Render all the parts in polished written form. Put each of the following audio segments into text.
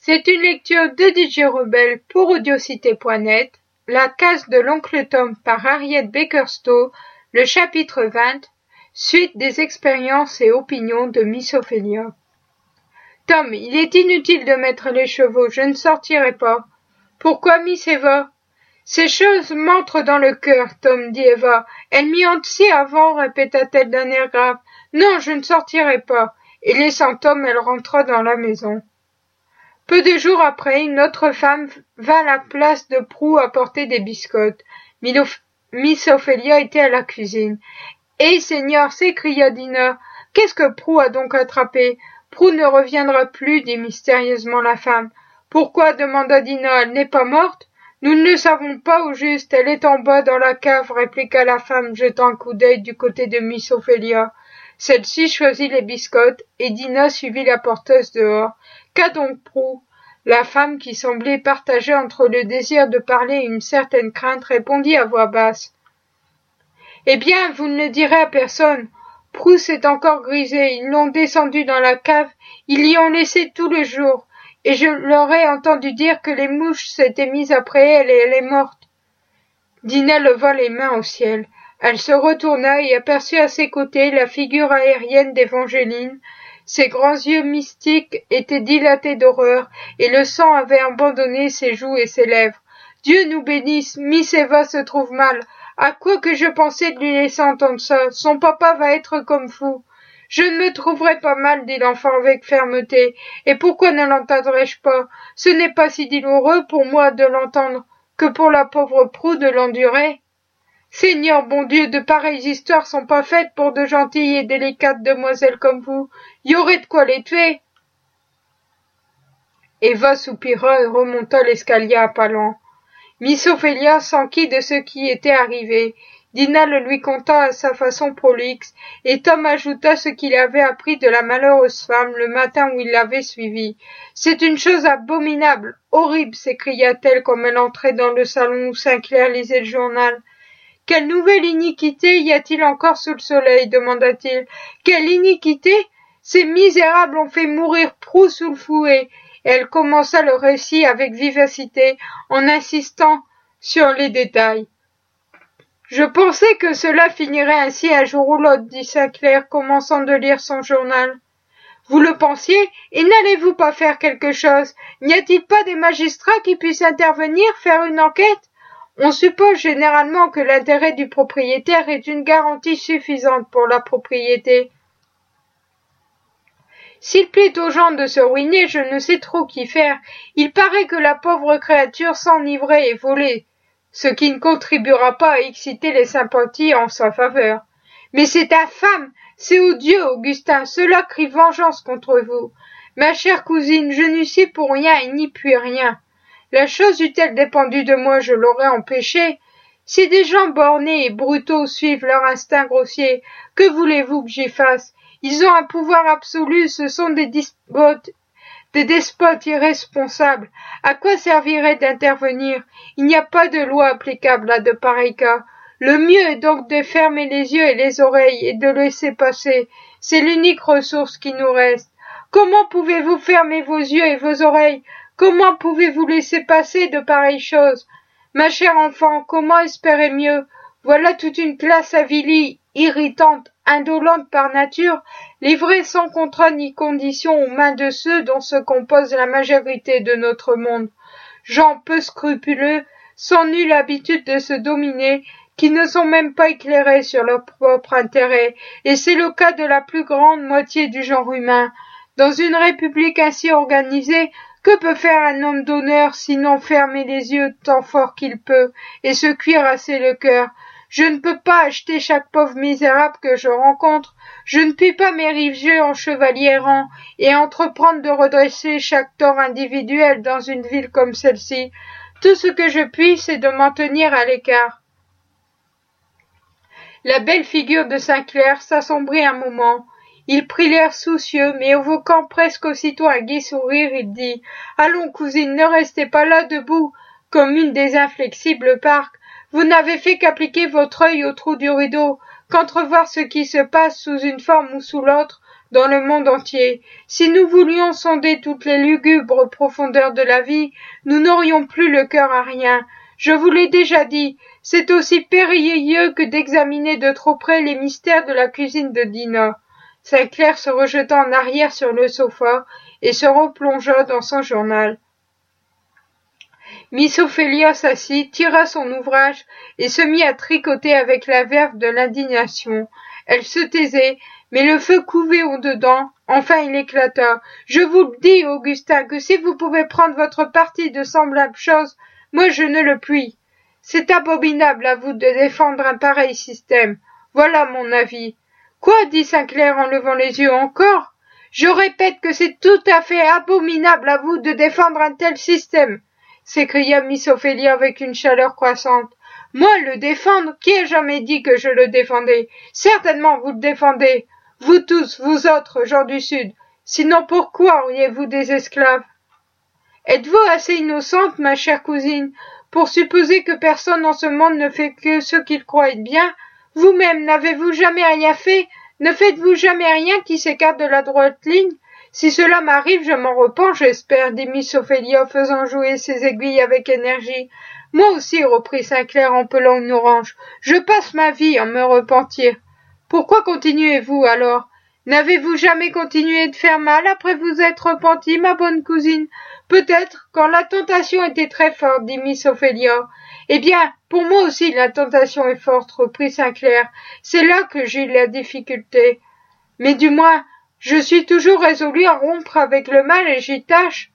C'est une lecture de DJ Rebelle pour Audiocité.net, La case de l'oncle Tom par Harriet Baker-Stowe, le chapitre 20, suite des expériences et opinions de Miss Ophelia. Tom, il est inutile de mettre les chevaux, je ne sortirai pas. Pourquoi, Miss Eva? Ces choses m'entrent dans le cœur, Tom, dit Eva. Elle m'y hante si avant, répéta-t-elle d'un air grave. Non, je ne sortirai pas. Et laissant Tom, elle rentra dans la maison. Peu de jours après, une autre femme vint à la place de Prue apporter des biscottes. Miss Ophelia était à la cuisine. « Eh, Seigneur !» s'écria Dinah. « Qu'est-ce que Prue a donc attrapé ?»« Prue ne reviendra plus, » dit mystérieusement la femme. « Pourquoi ?» demanda Dinah. « Elle n'est pas morte ?»« Nous ne le savons pas au juste. Elle est en bas dans la cave, » répliqua la femme, jetant un coup d'œil du côté de Miss Ophelia. Celle-ci choisit les biscottes, et Dinah suivit la porteuse dehors. « Qu'a donc Prue ?» La femme, qui semblait partagée entre le désir de parler et une certaine crainte, répondit à voix basse. « Eh bien, vous ne le direz à personne. Prue s'est encore grisée. Ils l'ont descendue dans la cave. Ils y ont laissé tout le jour. Et je leur ai entendu dire que les mouches s'étaient mises après elle et elle est morte. » Dinah leva les mains au ciel. Elle se retourna et aperçut à ses côtés la figure aérienne d'Évangéline. Ses grands yeux mystiques étaient dilatés d'horreur, et le sang avait abandonné ses joues et ses lèvres. « Dieu nous bénisse, Miss Eva se trouve mal. À quoi que je pensais de lui laisser entendre ça? Son papa va être comme fou. »« Je ne me trouverai pas mal, » dit l'enfant avec fermeté. « Et pourquoi ne l'entendrais-je pas? Ce n'est pas si douloureux pour moi de l'entendre que pour la pauvre Prue de l'endurer. » Seigneur bon Dieu, de pareilles histoires sont pas faites pour de gentilles et délicates demoiselles comme vous. Y aurait de quoi les tuer. Eva soupira et remonta l'escalier à pas lents. Miss Ophelia s'enquit de ce qui était arrivé. Dinah le lui conta à sa façon prolixe, et Tom ajouta ce qu'il avait appris de la malheureuse femme le matin où il l'avait suivie. « C'est une chose abominable, horrible !» s'écria-t-elle comme elle entrait dans le salon où Sinclair lisait le journal. « Quelle nouvelle iniquité y a-t-il encore sous le soleil ?» demanda-t-il. « Quelle iniquité ? Ces misérables ont fait mourir Prue sous le fouet. » Et elle commença le récit avec vivacité, en insistant sur les détails. « Je pensais que cela finirait ainsi un jour ou l'autre, » dit Sinclair, commençant de lire son journal. « Vous le pensiez, et n'allez-vous pas faire quelque chose? N'y a-t-il pas des magistrats qui puissent intervenir, faire une enquête? On suppose généralement que l'intérêt du propriétaire est une garantie suffisante pour la propriété. S'il plaît aux gens de se ruiner, je ne sais trop qu'y faire. Il paraît que la pauvre créature s'enivrait et volait, ce qui ne contribuera pas à exciter les sympathies en sa faveur. Mais c'est infâme, c'est odieux, Augustin, cela crie vengeance contre vous. Ma chère cousine, je n'y suis pour rien et n'y puis rien. La chose eût-elle dépendu de moi, je l'aurais empêchée. Si des gens bornés et brutaux suivent leur instinct grossier, que voulez-vous que j'y fasse? Ils ont un pouvoir absolu, ce sont des despotes irresponsables. À quoi servirait d'intervenir? Il n'y a pas de loi applicable à de pareils cas. Le mieux est donc de fermer les yeux et les oreilles et de laisser passer. C'est l'unique ressource qui nous reste. Comment pouvez-vous fermer vos yeux et vos oreilles? Comment pouvez-vous laisser passer de pareilles choses? Ma chère enfant, comment espérer mieux? Voilà toute une classe avilie, irritante, indolente par nature, livrée sans contrat ni condition aux mains de ceux dont se compose la majorité de notre monde. Gens peu scrupuleux, sans nulle habitude de se dominer, qui ne sont même pas éclairés sur leur propre intérêt, et c'est le cas de la plus grande moitié du genre humain. Dans une république ainsi organisée, que peut faire un homme d'honneur sinon fermer les yeux tant fort qu'il peut et se cuirasser le cœur? Je ne peux pas acheter chaque pauvre misérable que je rencontre, je ne puis pas m'ériger en chevalier errant et entreprendre de redresser chaque tort individuel dans une ville comme celle-ci. Tout ce que je puis, c'est de m'en tenir à l'écart. » La belle figure de Sinclair s'assombrit un moment. Il prit l'air soucieux, mais évoquant presque aussitôt un gai sourire, il dit « Allons, cousine, ne restez pas là debout, comme une des inflexibles parques. Vous n'avez fait qu'appliquer votre œil au trou du rideau, qu'entrevoir ce qui se passe sous une forme ou sous l'autre dans le monde entier. Si nous voulions sonder toutes les lugubres profondeurs de la vie, nous n'aurions plus le cœur à rien. Je vous l'ai déjà dit, c'est aussi périlleux que d'examiner de trop près les mystères de la cuisine de Dinah. Sinclair se rejeta en arrière sur le sofa et se replongea dans son journal. Miss Ophélia s'assit, tira son ouvrage et se mit à tricoter avec la verve de l'indignation. Elle se taisait, mais le feu couvait au-dedans. Enfin il éclata. « Je vous le dis, Augustin, que si vous pouvez prendre votre parti de semblables choses, moi je ne le puis. C'est abominable à vous de défendre un pareil système. Voilà mon avis. » « Quoi » dit Sinclair en levant les yeux. « Encore ? Je répète que c'est tout à fait abominable à vous de défendre un tel système. » s'écria Miss Ophélia avec une chaleur croissante. « Moi le défendre ? Qui a jamais dit que je le défendais ? Certainement vous le défendez. Vous tous, vous autres, gens du Sud. Sinon pourquoi auriez-vous des esclaves ? Êtes-vous assez innocente, ma chère cousine, pour supposer que personne en ce monde ne fait que ce qu'il croit être bien ? Vous-même, n'avez-vous jamais rien fait ? Ne faites-vous jamais rien qui s'écarte de la droite ligne ? Si cela m'arrive, je m'en repens, j'espère, dit Miss Ophélia, faisant jouer ses aiguilles avec énergie. Moi aussi, reprit Sinclair en pelant une orange. Je passe ma vie à me repentir. Pourquoi continuez-vous alors ? N'avez-vous jamais continué de faire mal après vous être repentie, ma bonne cousine ? Peut-être, quand la tentation était très forte, dit Miss Ophélia. Eh bien, pour moi aussi la tentation est forte, reprit Sinclair. C'est là que j'ai la difficulté. Mais du moins, je suis toujours résolu à rompre avec le mal et j'y tâche.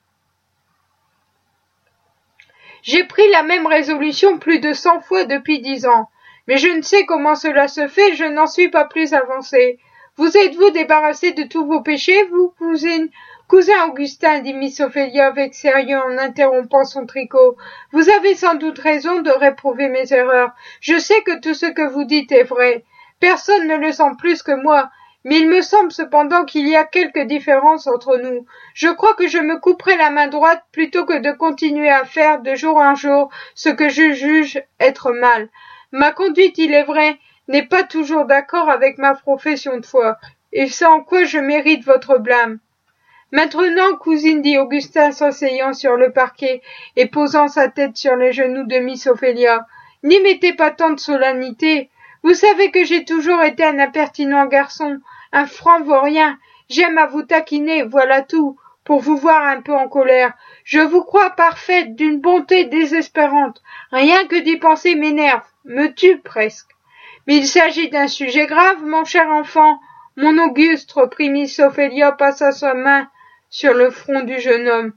J'ai pris la même résolution plus de 100 fois depuis 10 ans. Mais je ne sais comment cela se fait, je n'en suis pas plus avancé. Vous êtes-vous débarrassé de tous vos péchés, vous, cousine ? Cousin Augustin, dit Miss Ophélia avec sérieux en interrompant son tricot, vous avez sans doute raison de réprouver mes erreurs. Je sais que tout ce que vous dites est vrai. Personne ne le sent plus que moi, mais il me semble cependant qu'il y a quelque différence entre nous. Je crois que je me couperai la main droite plutôt que de continuer à faire de jour en jour ce que je juge être mal. Ma conduite, il est vrai, n'est pas toujours d'accord avec ma profession de foi, et c'est en quoi je mérite votre blâme. Maintenant, cousine, dit Augustin s'asseyant sur le parquet et posant sa tête sur les genoux de Miss Ophélia, n'y mettez pas tant de solennité. Vous savez que j'ai toujours été un impertinent garçon, un franc-vaurien. J'aime à vous taquiner, voilà tout, pour vous voir un peu en colère. Je vous crois parfaite, d'une bonté désespérante. Rien que d'y penser m'énerve, me tue presque. Mais il s'agit d'un sujet grave, mon cher enfant. Mon Auguste, reprit Miss Ophélia, passa sa main sur le front du jeune homme.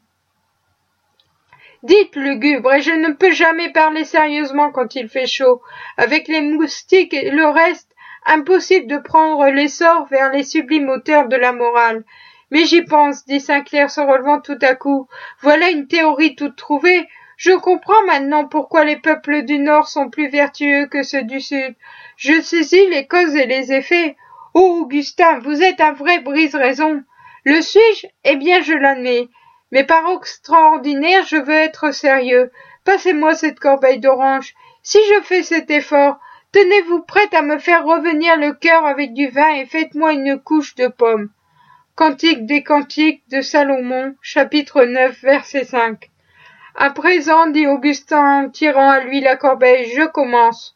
Dites, lugubre, et je ne peux jamais parler sérieusement quand il fait chaud. Avec les moustiques et le reste, impossible de prendre l'essor vers les sublimes hauteurs de la morale. Mais j'y pense, dit Sinclair se relevant tout à coup. Voilà une théorie toute trouvée. Je comprends maintenant pourquoi les peuples du Nord sont plus vertueux que ceux du Sud. Je saisis les causes et les effets. Oh, Augustin, vous êtes un vrai brise-raison. Le suis-je ? Eh bien, je l'admets. Mais par extraordinaire, je veux être sérieux. Passez-moi cette corbeille d'oranges. Si je fais cet effort, tenez-vous prête à me faire revenir le cœur avec du vin et faites-moi une couche de pommes. Cantique des Cantiques de Salomon, chapitre 9, verset 5. À présent, dit Augustin en tirant à lui la corbeille, je commence.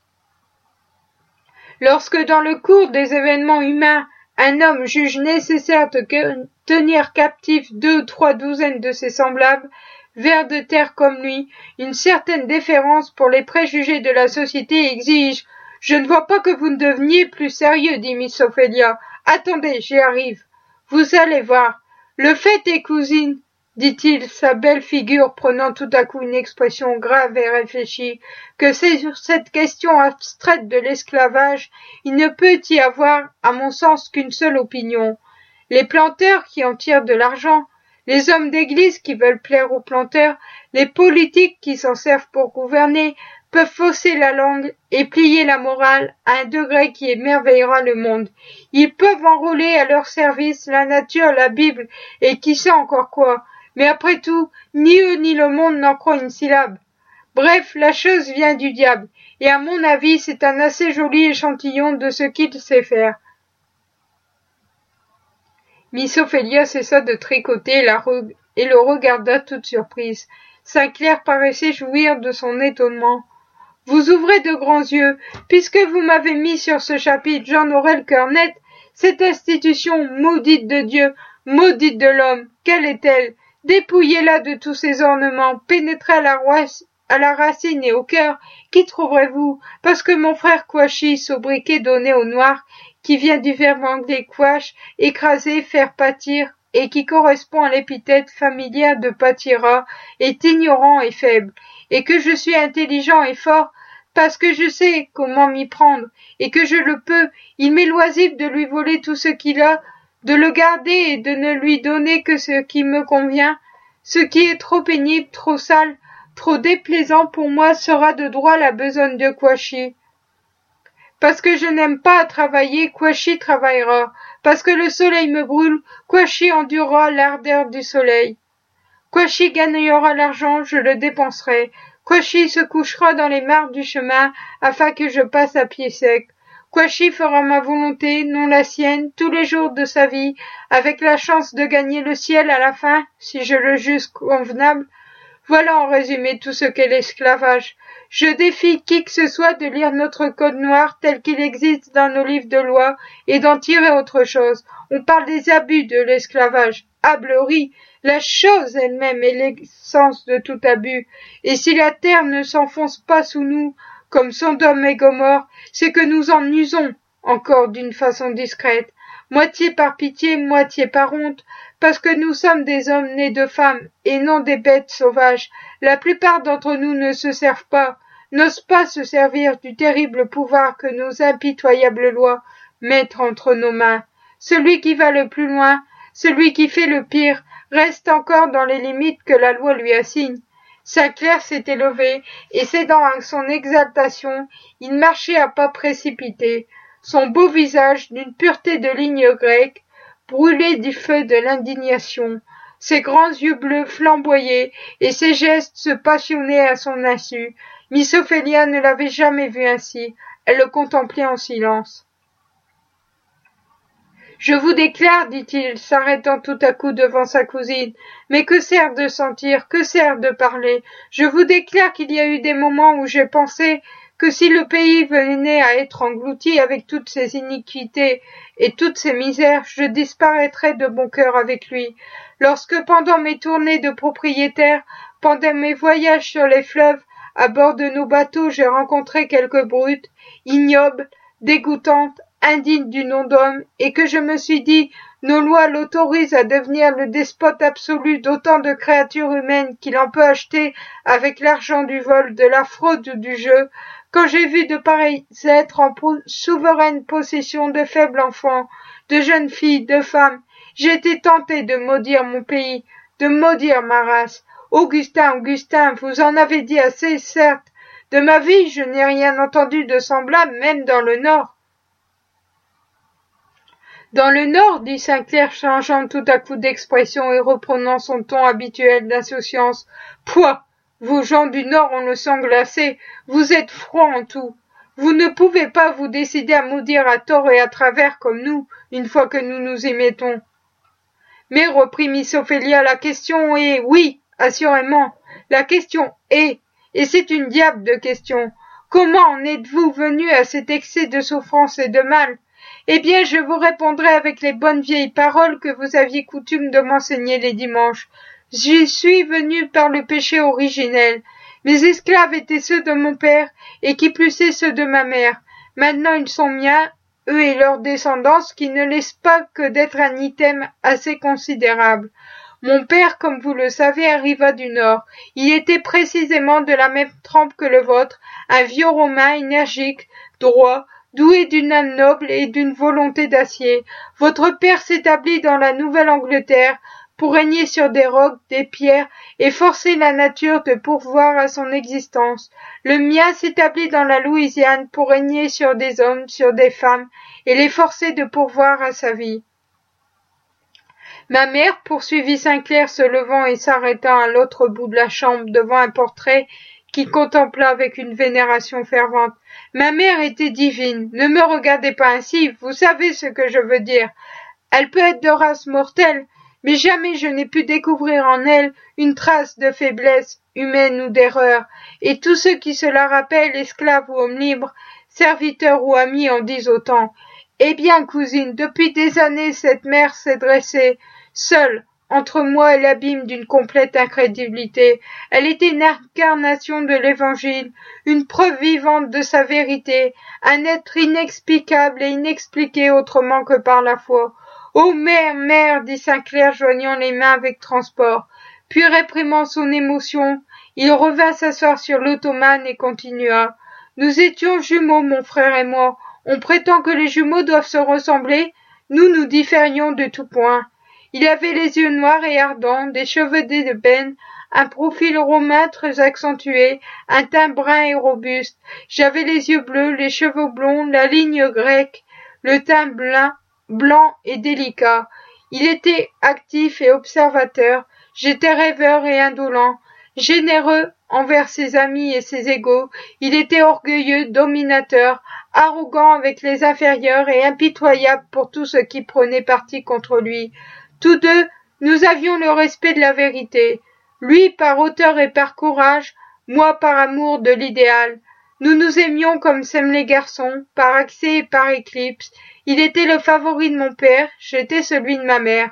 Lorsque dans le cours des événements humains, un homme juge nécessaire de tenir captifs 2 ou 3 douzaines de ses semblables, vers de terre comme lui, une certaine déférence pour les préjugés de la société exige. Je ne vois pas que vous ne deveniez plus sérieux, dit Miss Ophélia. Attendez, j'y arrive. Vous allez voir. Le fait est, cousine, dit-il, sa belle figure prenant tout à coup une expression grave et réfléchie, que c'est sur cette question abstraite de l'esclavage, il ne peut y avoir, à mon sens, qu'une seule opinion. Les planteurs qui en tirent de l'argent, les hommes d'église qui veulent plaire aux planteurs, les politiques qui s'en servent pour gouverner, peuvent fausser la langue et plier la morale à un degré qui émerveillera le monde. Ils peuvent enrôler à leur service la nature, la Bible et qui sait encore quoi. Mais après tout, ni eux ni le monde n'en croient une syllabe. Bref, la chose vient du diable, et à mon avis, c'est un assez joli échantillon de ce qu'il sait faire. Miss Ophélia cessa de tricoter et le regarda toute surprise. Saint-Clair paraissait jouir de son étonnement. « Vous ouvrez de grands yeux. Puisque vous m'avez mis sur ce chapitre, j'en aurai le cœur net. Cette institution maudite de Dieu, maudite de l'homme, quelle est-elle? Dépouillez-la de tous ses ornements, pénétrez à la racine et au cœur. Qui trouverez-vous? Parce que mon frère Kouachi, sobriquet donné au noir, qui vient du verbe anglais quash, écraser, faire pâtir, et qui correspond à l'épithète familière de pâtira, est ignorant et faible, et que je suis intelligent et fort, parce que je sais comment m'y prendre, et que je le peux, il m'est loisif de lui voler tout ce qu'il a, de le garder et de ne lui donner que ce qui me convient. Ce qui est trop pénible, trop sale, trop déplaisant pour moi sera de droit la besogne de Kouachi. Parce que je n'aime pas à travailler, Kouachi travaillera. Parce que le soleil me brûle, Kouachi endurera l'ardeur du soleil. Kouachi gagnera l'argent, je le dépenserai. Kouachi se couchera dans les mares du chemin, afin que je passe à pied sec. Kouachi fera ma volonté, non la sienne, tous les jours de sa vie, avec la chance de gagner le ciel à la fin, si je le juge convenable. Voilà en résumé tout ce qu'est l'esclavage. Je défie qui que ce soit de lire notre code noir tel qu'il existe dans nos livres de loi et d'en tirer autre chose. On parle des abus de l'esclavage. Hablerie, la chose elle-même est l'essence de tout abus. Et si la terre ne s'enfonce pas sous nous, comme Sodome et Gomorrhe, c'est que nous en usons encore d'une façon discrète, moitié par pitié, moitié par honte, parce que nous sommes des hommes nés de femmes et non des bêtes sauvages. La plupart d'entre nous ne se servent pas, n'osent pas se servir du terrible pouvoir que nos impitoyables lois mettent entre nos mains. Celui qui va le plus loin, celui qui fait le pire, reste encore dans les limites que la loi lui assigne. Saint-Clair s'était levé, et cédant à son exaltation, il marchait à pas précipités, son beau visage, d'une pureté de lignes grecques, brûlait du feu de l'indignation. Ses grands yeux bleus flamboyaient, et ses gestes se passionnaient à son insu. Miss Ophélia ne l'avait jamais vu ainsi. Elle le contemplait en silence. « Je vous déclare, dit-il, s'arrêtant tout à coup devant sa cousine, mais que sert de sentir, que sert de parler? Je vous déclare qu'il y a eu des moments où j'ai pensé que si le pays venait à être englouti avec toutes ses iniquités et toutes ses misères, je disparaîtrais de bon cœur avec lui. Lorsque pendant mes tournées de propriétaire, pendant mes voyages sur les fleuves, à bord de nos bateaux, j'ai rencontré quelques brutes, ignobles, dégoûtantes, indignes du nom d'homme, et que je me suis dit, nos lois l'autorisent à devenir le despote absolu d'autant de créatures humaines qu'il en peut acheter avec l'argent du vol, de la fraude ou du jeu. Quand j'ai vu de pareils êtres en souveraine possession de faibles enfants, de jeunes filles, de femmes, j'ai été tenté de maudire mon pays, de maudire ma race. Augustin, vous en avez dit assez, certes. De ma vie, je n'ai rien entendu de semblable, même dans le Nord. Dans le Nord, dit Saint-Clair, changeant tout à coup d'expression et reprenant son ton habituel d'insouciance. Pouah! Vous gens du Nord ont le sang glacé, vous êtes froids en tout. Vous ne pouvez pas vous décider à maudire à tort et à travers comme nous, une fois que nous nous y mettons. Mais, reprit Miss Ophélia, la question est, oui, assurément, la question est, et c'est une diable de question. Comment en êtes-vous venu à cet excès de souffrance et de mal? Eh bien, je vous répondrai avec les bonnes vieilles paroles que vous aviez coutume de m'enseigner les dimanches. J'y suis venu par le péché originel. Mes esclaves étaient ceux de mon père, et qui plus est ceux de ma mère. Maintenant ils sont miens, eux et leur descendance, qui ne laissent pas que d'être un item assez considérable. Mon père, comme vous le savez, arriva du Nord. Il était précisément de la même trempe que le vôtre, un vieux Romain énergique, droit, doué d'une âme noble et d'une volonté d'acier. Votre père s'établit dans la Nouvelle-Angleterre pour régner sur des rocs, des pierres, et forcer la nature de pourvoir à son existence. Le mien s'établit dans la Louisiane pour régner sur des hommes, sur des femmes, et les forcer de pourvoir à sa vie. Ma mère, poursuivit Saint-Clair se levant et s'arrêtant à l'autre bout de la chambre devant un portrait qu'il contempla avec une vénération fervente. Ma mère était divine. Ne me regardez pas ainsi, vous savez ce que je veux dire. Elle peut être de race mortelle, mais jamais je n'ai pu découvrir en elle une trace de faiblesse humaine ou d'erreur, et tous ceux qui se la rappellent, esclaves ou hommes libres, serviteurs ou amis, en disent autant. Eh bien, cousine, depuis des années cette mère s'est dressée, seule, entre moi et l'abîme d'une complète incrédulité. Elle était une incarnation de l'Évangile, une preuve vivante de sa vérité, un être inexplicable et inexpliqué autrement que par la foi. « Ô mère, mère !» dit Saint-Clair, joignant les mains avec transport. Puis réprimant son émotion, il revint s'asseoir sur l'ottomane et continua. « Nous étions jumeaux, mon frère et moi. On prétend que les jumeaux doivent se ressembler. Nous différions de tout point. Il avait les yeux noirs et ardents, des cheveux d'ébène, un profil romain très accentué, un teint brun et robuste. J'avais les yeux bleus, les cheveux blonds, la ligne grecque, le teint blanc et délicat. Il était actif et observateur. J'étais rêveur et indolent, généreux envers ses amis et ses égaux. Il était orgueilleux, dominateur, arrogant avec les inférieurs et impitoyable pour tous ceux qui prenaient parti contre lui. Tous deux, nous avions le respect de la vérité. Lui par hauteur et par courage, moi par amour de l'idéal. Nous nous aimions comme s'aiment les garçons, par accès et par éclipse. Il était le favori de mon père, j'étais celui de ma mère.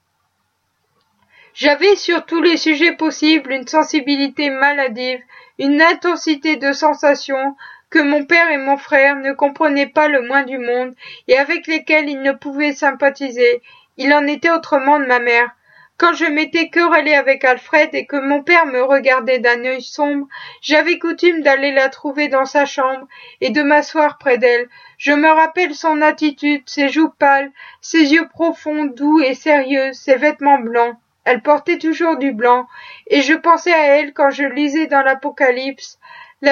J'avais sur tous les sujets possibles une sensibilité maladive, une intensité de sensations que mon père et mon frère ne comprenaient pas le moins du monde et avec lesquelles ils ne pouvaient sympathiser. Il en était autrement de ma mère. Quand je m'étais querellée avec Alfred et que mon père me regardait d'un œil sombre, j'avais coutume d'aller la trouver dans sa chambre et de m'asseoir près d'elle. Je me rappelle son attitude, ses joues pâles, ses yeux profonds, doux et sérieux, ses vêtements blancs. Elle portait toujours du blanc, et je pensais à elle quand je lisais dans l'Apocalypse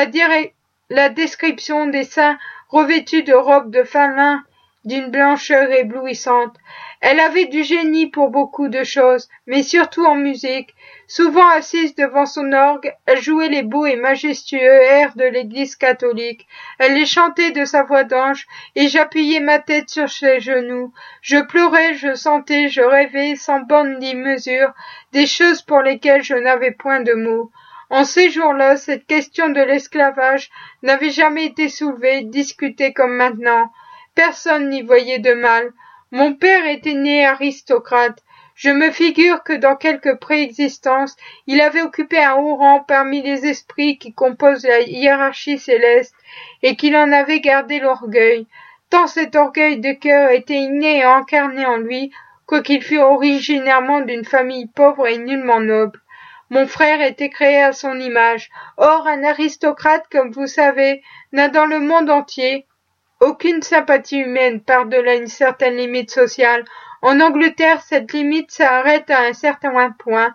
la description des saints revêtus de robes de fin lin d'une blancheur éblouissante. Elle avait du génie pour beaucoup de choses, mais surtout en musique. Souvent assise devant son orgue, elle jouait les beaux et majestueux airs de l'Église catholique. Elle les chantait de sa voix d'ange, et j'appuyais ma tête sur ses genoux. Je pleurais, je sentais, je rêvais, sans borne ni mesure, des choses pour lesquelles je n'avais point de mots. En ces jours-là, cette question de l'esclavage n'avait jamais été soulevée, discutée comme maintenant. Personne n'y voyait de mal. Mon père était né aristocrate. Je me figure que dans quelque préexistence, il avait occupé un haut rang parmi les esprits qui composent la hiérarchie céleste et qu'il en avait gardé l'orgueil. Tant cet orgueil de cœur était inné et incarné en lui, quoiqu'il fût originairement d'une famille pauvre et nullement noble. Mon frère était créé à son image. Or, un aristocrate, comme vous savez, n'a dans le monde entier aucune sympathie humaine par-delà une certaine limite sociale. En Angleterre, cette limite s'arrête à un certain point.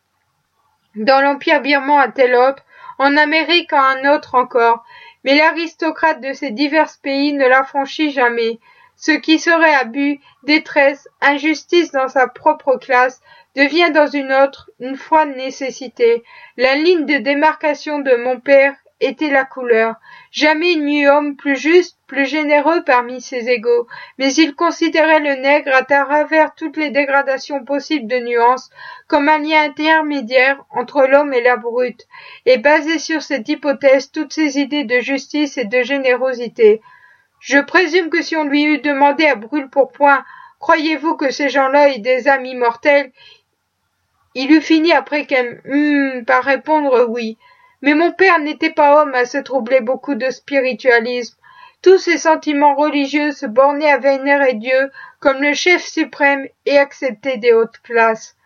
Dans l'Empire birman à tel autre, en Amérique à un autre encore. Mais l'aristocrate de ces divers pays ne la franchit jamais. Ce qui serait abus, détresse, injustice dans sa propre classe, devient dans une autre une froide nécessité. La ligne de démarcation de mon père était la couleur. Jamais il n'y eut homme plus juste, plus généreux parmi ses égaux, mais il considérait le nègre à travers toutes les dégradations possibles de nuances comme un lien intermédiaire entre l'homme et la brute, et basait sur cette hypothèse toutes ses idées de justice et de générosité. Je présume que si on lui eût demandé à brûle-pourpoint « Croyez-vous que ces gens-là aient des âmes immortelles ?» il eût fini après par répondre oui. Mais mon père n'était pas homme à se troubler beaucoup de spiritualisme. Tous ses sentiments religieux se bornaient à vénérer Dieu comme le chef suprême et accepter des hautes classes.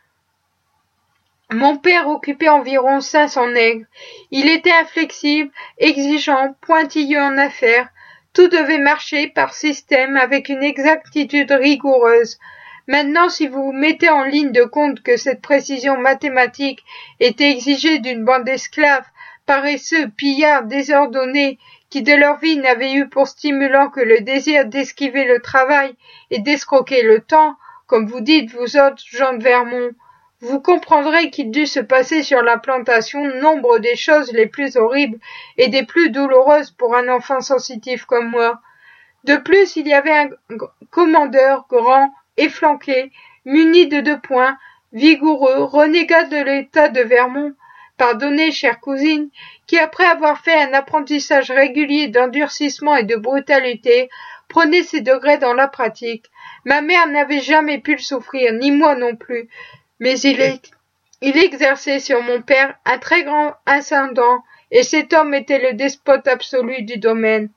Mon père occupait environ 500 nègres. Il était inflexible, exigeant, pointilleux en affaires. Tout devait marcher par système avec une exactitude rigoureuse. Maintenant, si vous vous mettez en ligne de compte que cette précision mathématique était exigée d'une bande d'esclaves, paresseux, pillards, désordonnés, qui de leur vie n'avaient eu pour stimulant que le désir d'esquiver le travail et d'escroquer le temps, comme vous dites, vous autres gens de Vermont, vous comprendrez qu'il dut se passer sur la plantation nombre des choses les plus horribles et des plus douloureuses pour un enfant sensitif comme moi. De plus, il y avait un commandeur grand efflanqué, muni de 2 poings, vigoureux, renégat de l'État de Vermont. Pardonnez, chère cousine, qui après avoir fait un apprentissage régulier d'endurcissement et de brutalité, prenait ses degrés dans la pratique. Ma mère n'avait jamais pu le souffrir, ni moi non plus, mais il exerçait sur mon père un très grand ascendant, et cet homme était le despote absolu du domaine.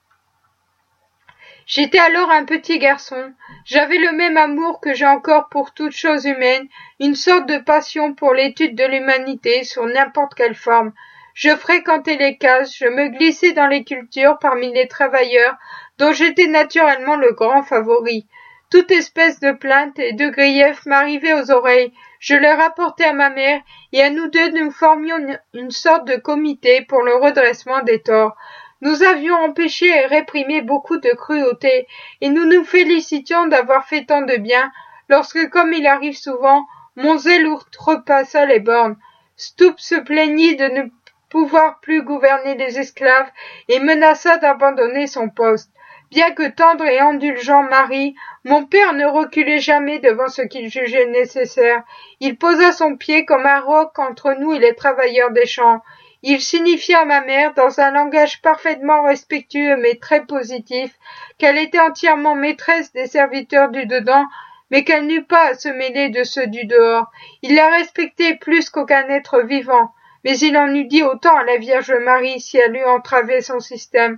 J'étais alors un petit garçon. J'avais le même amour que j'ai encore pour toute chose humaine, une sorte de passion pour l'étude de l'humanité sous n'importe quelle forme. Je fréquentais les cases, je me glissais dans les cultures parmi les travailleurs, dont j'étais naturellement le grand favori. Toute espèce de plainte et de grief m'arrivait aux oreilles. Je les rapportais à ma mère, et à nous deux nous formions une sorte de comité pour le redressement des torts. Nous avions empêché et réprimé beaucoup de cruauté, et nous nous félicitions d'avoir fait tant de bien, lorsque, comme il arrive souvent, mon zèle outrepassa les bornes. Stoup se plaignit de ne pouvoir plus gouverner les esclaves, et menaça d'abandonner son poste. Bien que tendre et indulgent mari, mon père ne reculait jamais devant ce qu'il jugeait nécessaire. Il posa son pied comme un roc entre nous et les travailleurs des champs. Il signifia à ma mère, dans un langage parfaitement respectueux mais très positif, qu'elle était entièrement maîtresse des serviteurs du dedans, mais qu'elle n'eut pas à se mêler de ceux du dehors. Il la respectait plus qu'aucun être vivant, mais il en eût dit autant à la Vierge Marie si elle eût entravé son système.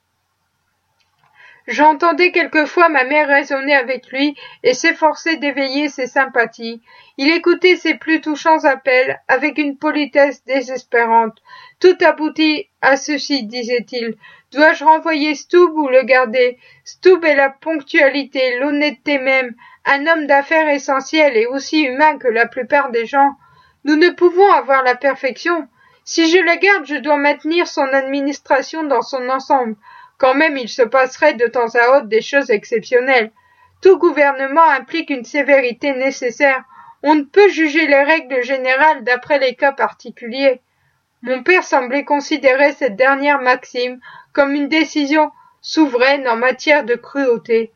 J'entendais quelquefois ma mère raisonner avec lui et s'efforcer d'éveiller ses sympathies. Il écoutait ses plus touchants appels avec une politesse désespérante. Tout aboutit à ceci, disait-il. Dois-je renvoyer Stoup ou le garder? Stoup est la ponctualité, l'honnêteté même, un homme d'affaires essentiel et aussi humain que la plupart des gens. Nous ne pouvons avoir la perfection. Si je le garde, je dois maintenir son administration dans son ensemble. Quand même il se passerait de temps à autre des choses exceptionnelles. Tout gouvernement implique une sévérité nécessaire. On ne peut juger les règles générales d'après les cas particuliers. Mon père semblait considérer cette dernière maxime comme une décision souveraine en matière de cruauté.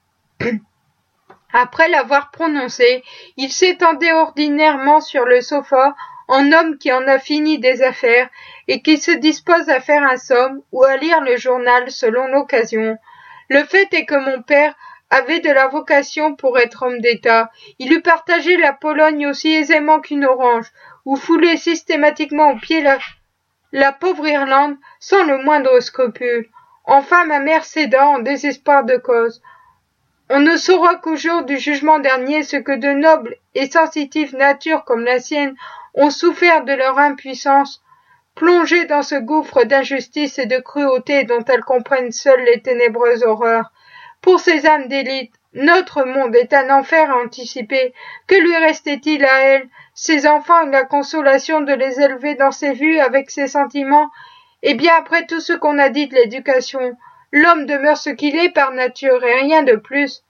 Après l'avoir prononcée, il s'étendait ordinairement sur le sofa en homme qui en a fini des affaires et qui se dispose à faire un somme ou à lire le journal selon l'occasion. Le fait est que mon père avait de la vocation pour être homme d'État. Il eût partagé la Pologne aussi aisément qu'une orange, ou foulé systématiquement aux pieds la pauvre Irlande sans le moindre scrupule. Enfin ma mère céda en désespoir de cause. On ne saura qu'au jour du jugement dernier ce que de nobles et sensitives natures comme la sienne ont souffert de leur impuissance, plongées dans ce gouffre d'injustice et de cruauté dont elles comprennent seules les ténébreuses horreurs. Pour ces âmes d'élite, notre monde est un enfer anticipé. Que lui restait-il à elle? Ses enfants et la consolation de les élever dans ses vues avec ses sentiments? Eh bien, après tout ce qu'on a dit de l'éducation, l'homme demeure ce qu'il est par nature et rien de plus.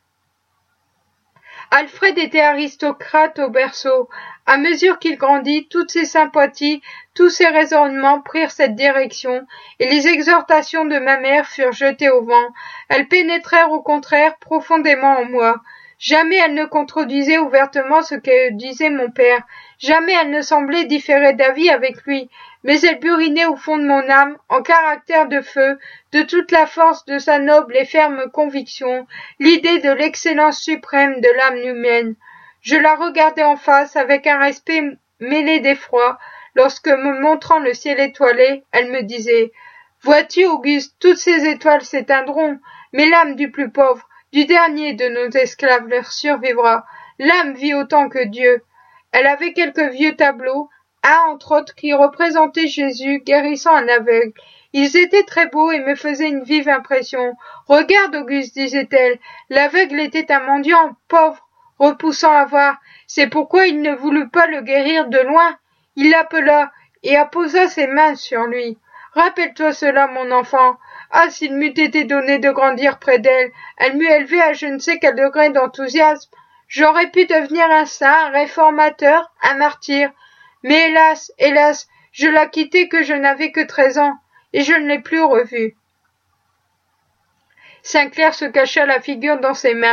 Alfred était aristocrate au berceau. À mesure qu'il grandit, toutes ses sympathies, tous ses raisonnements prirent cette direction, et les exhortations de ma mère furent jetées au vent. Elles pénétrèrent au contraire profondément en moi. Jamais elle ne contredisait ouvertement ce que disait mon père. Jamais elle ne semblait différer d'avis avec lui, mais elle burinait au fond de mon âme, en caractère de feu, de toute la force de sa noble et ferme conviction, l'idée de l'excellence suprême de l'âme humaine. Je la regardais en face avec un respect mêlé d'effroi, lorsque, me montrant le ciel étoilé, elle me disait « Vois-tu, Auguste, toutes ces étoiles s'éteindront, mais l'âme du plus pauvre, du dernier de nos esclaves leur survivra. L'âme vit autant que Dieu. » Elle avait quelques vieux tableaux, un entre autres qui représentait Jésus guérissant un aveugle. Ils étaient très beaux et me faisaient une vive impression. « Regarde, Auguste, disait-elle, l'aveugle était un mendiant, pauvre, repoussant à voir. C'est pourquoi il ne voulut pas le guérir de loin. Il l'appela et apposa ses mains sur lui. Rappelle-toi cela, mon enfant. Ah, s'il m'eût été donné de grandir près d'elle, elle m'eût élevé à je ne sais quel degré d'enthousiasme. J'aurais pu devenir un saint, un réformateur, un martyr. Mais hélas, hélas, je la quittai que je n'avais que 13 ans, et je ne l'ai plus revue. » Saint-Clair se cacha la figure dans ses mains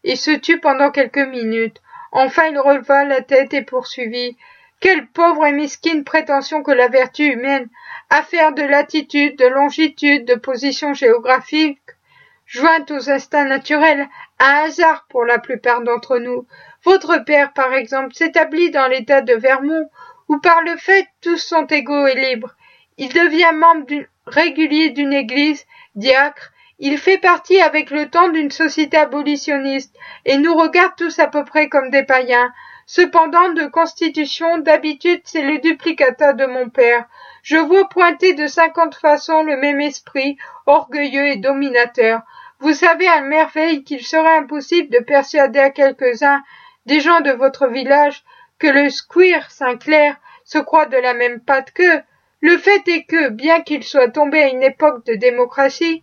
et se tut pendant quelques minutes. Enfin il releva la tête et poursuivit. Quelle pauvre et mesquine prétention que la vertu humaine, affaire de latitude, de longitude, de position géographique, jointe aux instincts naturels, un hasard pour la plupart d'entre nous. Votre père, par exemple, s'établit dans l'état de Vermont, où par le fait tous sont égaux et libres. Il devient membre régulier d'une église, diacre, il fait partie avec le temps d'une société abolitionniste, et nous regarde tous à peu près comme des païens. Cependant, de constitution, d'habitude, c'est le duplicata de mon père. Je vois pointer de 50 façons le même esprit, orgueilleux et dominateur. Vous savez à merveille qu'il serait impossible de persuader à quelques-uns, des gens de votre village, que le squire Sinclair se croit de la même pâte qu'eux. Le fait est que, bien qu'il soit tombé à une époque de démocratie,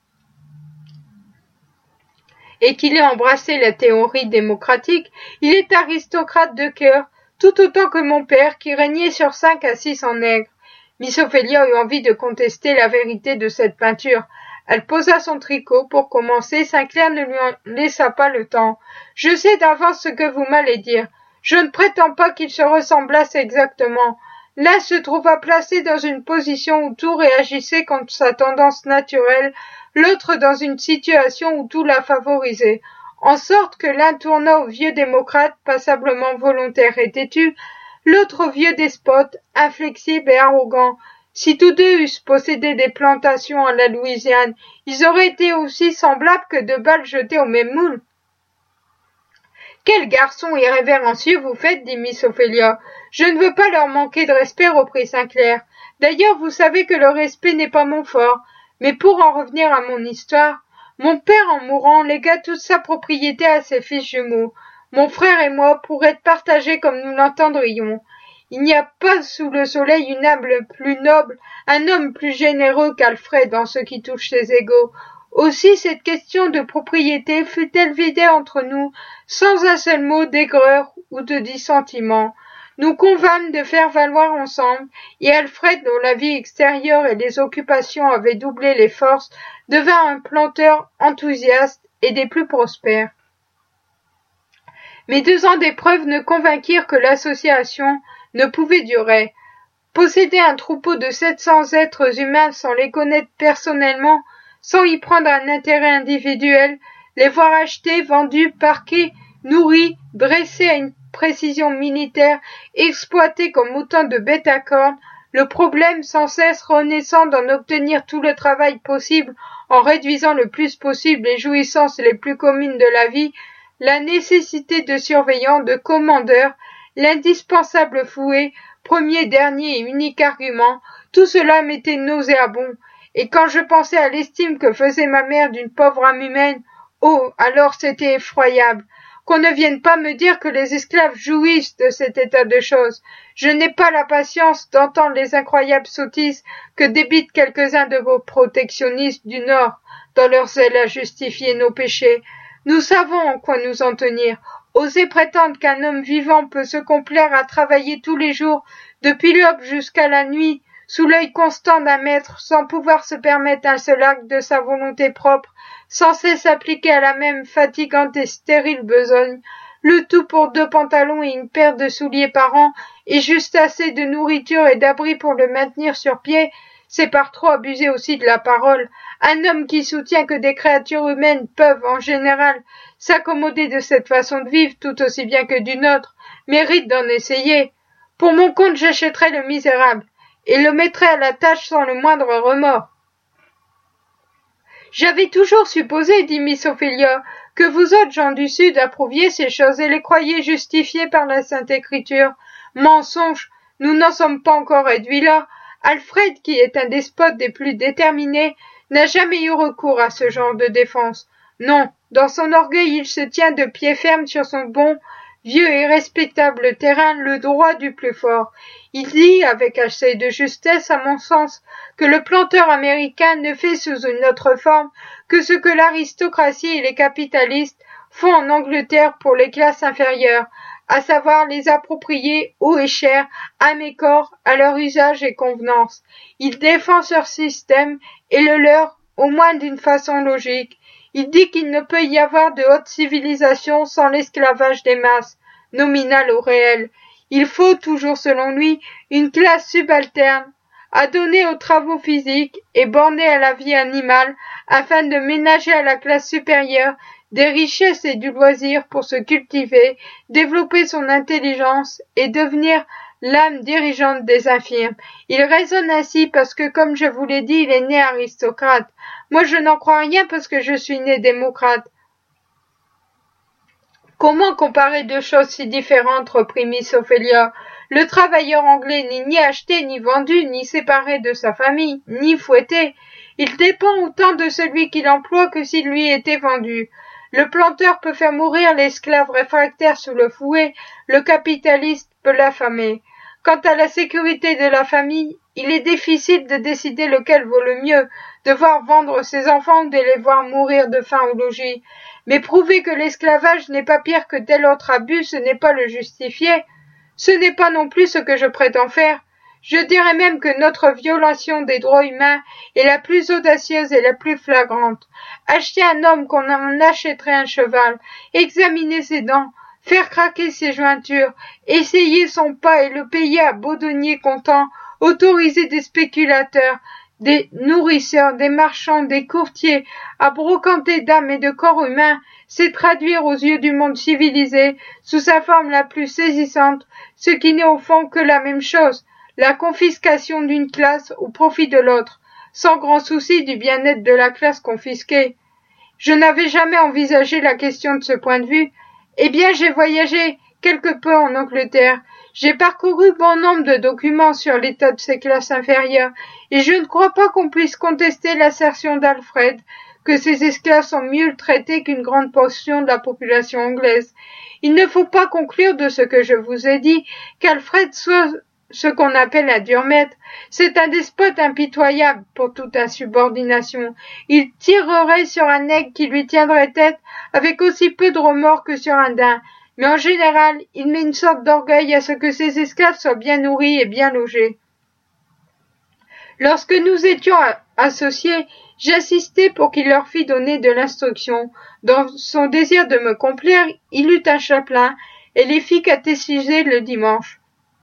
et qu'il ait embrassé la théorie démocratique, il est aristocrate de cœur, tout autant que mon père, qui régnait sur 5 à 600 nègres. Miss Ophélia eut envie de contester la vérité de cette peinture. Elle posa son tricot pour commencer. Sinclair ne lui en laissa pas le temps. « Je sais d'avance ce que vous m'allez dire. Je ne prétends pas qu'ils se ressemblassent exactement. L'un se trouva placé dans une position où tout réagissait contre sa tendance naturelle, l'autre dans une situation où tout la favorisait, en sorte que l'un tourna au vieux démocrate passablement volontaire et têtu, l'autre au vieux despote, inflexible et arrogant. Si tous deux eussent possédé des plantations en la Louisiane, ils auraient été aussi semblables que deux balles jetées au même moule. » « Quel garçon irrévérencieux vous faites, dit Miss Ophélia. Je ne veux pas leur manquer de respect, reprit Sinclair. D'ailleurs, vous savez que le respect n'est pas mon fort. Mais pour en revenir à mon histoire, mon père, en mourant, légua toute sa propriété à ses fils jumeaux. Mon frère et moi, pour être partagés comme nous l'entendrions. Il n'y a pas sous le soleil une âme plus noble, un homme plus généreux qu'Alfred dans ce qui touche ses égaux. Aussi cette question de propriété fut-elle vidée entre nous, sans un seul mot d'aigreur ou de dissentiment. Nous convînmes de faire valoir ensemble, et Alfred, dont la vie extérieure et les occupations avaient doublé les forces, devint un planteur enthousiaste et des plus prospères. Mais 2 ans d'épreuves ne convainquirent que l'association ne pouvait durer. Posséder un troupeau de 700 êtres humains sans les connaître personnellement, sans y prendre un intérêt individuel, les voir achetés, vendus, parqués, nourris, dressés à une précision militaire, exploités comme autant de bêtes à cornes, le problème sans cesse renaissant d'en obtenir tout le travail possible en réduisant le plus possible les jouissances les plus communes de la vie, la nécessité de surveillants, de commandeurs, l'indispensable fouet, premier, dernier et unique argument, tout cela m'était nauséabond, et quand je pensais à l'estime que faisait ma mère d'une pauvre âme humaine, oh, alors c'était effroyable. Qu'on ne vienne pas me dire que les esclaves jouissent de cet état de choses. Je n'ai pas la patience d'entendre les incroyables sottises que débitent quelques-uns de vos protectionnistes du Nord, dans leur zèle à justifier nos péchés. Nous savons en quoi nous en tenir. Oser prétendre qu'un homme vivant peut se complaire à travailler tous les jours, depuis l'aube jusqu'à la nuit, sous l'œil constant d'un maître, sans pouvoir se permettre un seul acte de sa volonté propre, sans cesse appliqué à la même fatigante et stérile besogne, le tout pour 2 pantalons et une paire de souliers par an, et juste assez de nourriture et d'abri pour le maintenir sur pied, c'est par trop abuser aussi de la parole. Un homme qui soutient que des créatures humaines peuvent, en général, s'accommoder de cette façon de vivre tout aussi bien que d'une autre, mérite d'en essayer. Pour mon compte, j'achèterai le misérable, et le mettrai à la tâche sans le moindre remords. J'avais toujours supposé, dit Miss Ophélia, que vous autres gens du Sud approuviez ces choses et les croyiez justifiées par la Sainte Écriture. Mensonge, nous n'en sommes pas encore réduits là. Alfred, qui est un despote des plus déterminés, n'a jamais eu recours à ce genre de défense. Non, dans son orgueil, il se tient de pied ferme sur son bon, vieux et respectable terrain, le droit du plus fort. Il dit, avec assez de justesse à mon sens, que le planteur américain ne fait sous une autre forme que ce que l'aristocratie et les capitalistes font en Angleterre pour les classes inférieures, à savoir les approprier haut et cher, à mes corps, à leur usage et convenance. Il défend leur système et le leur, au moins d'une façon logique. Il dit qu'il ne peut y avoir de haute civilisation sans l'esclavage des masses, nominal ou réel. Il faut toujours, selon lui, une classe subalterne, adonnée aux travaux physiques et bornée à la vie animale, afin de ménager à la classe supérieure des richesses et du loisir pour se cultiver, développer son intelligence et devenir l'âme dirigeante des infirmes. Il raisonne ainsi parce que, comme je vous l'ai dit, il est né aristocrate. Moi, je n'en crois rien parce que je suis né démocrate. Comment comparer deux choses si différentes, reprit Miss Ophélia. Le travailleur anglais n'est ni acheté, ni vendu, ni séparé de sa famille, ni fouetté. Il dépend autant de celui qui l'emploie que s'il lui était vendu. Le planteur peut faire mourir l'esclave réfractaire sous le fouet, le capitaliste peut l'affamer. Quant à la sécurité de la famille, il est difficile de décider lequel vaut le mieux, de voir vendre ses enfants ou de les voir mourir de faim au logis. Mais prouver que l'esclavage n'est pas pire que tel autre abus, ce n'est pas le justifier. Ce n'est pas non plus ce que je prétends faire. Je dirais même que notre violation des droits humains est la plus audacieuse et la plus flagrante. Acheter un homme qu'on en achèterait un cheval, examiner ses dents, faire craquer ses jointures, essayer son pas et le payer à baudonnier comptant, autoriser des spéculateurs, des nourrisseurs, des marchands, des courtiers, à brocanter d'âme et de corps humains, c'est traduire aux yeux du monde civilisé, sous sa forme la plus saisissante, ce qui n'est au fond que la même chose, la confiscation d'une classe au profit de l'autre, sans grand souci du bien-être de la classe confisquée. Je n'avais jamais envisagé la question de ce point de vue. Eh bien, j'ai voyagé quelque peu en Angleterre. J'ai parcouru bon nombre de documents sur l'état de ces classes inférieures, et je ne crois pas qu'on puisse contester l'assertion d'Alfred que ces esclaves sont mieux traités qu'une grande portion de la population anglaise. Il ne faut pas conclure de ce que je vous ai dit qu'Alfred soit ce qu'on appelle un dur maître. C'est un despote impitoyable pour toute insubordination. Il tirerait sur un aigle qui lui tiendrait tête avec aussi peu de remords que sur un daim. Mais en général, il met une sorte d'orgueil à ce que ses esclaves soient bien nourris et bien logés. Lorsque nous étions associés, j'insistais pour qu'il leur fît donner de l'instruction. Dans son désir de me complaire, il eut un chapelain et les fit catéchiser le dimanche.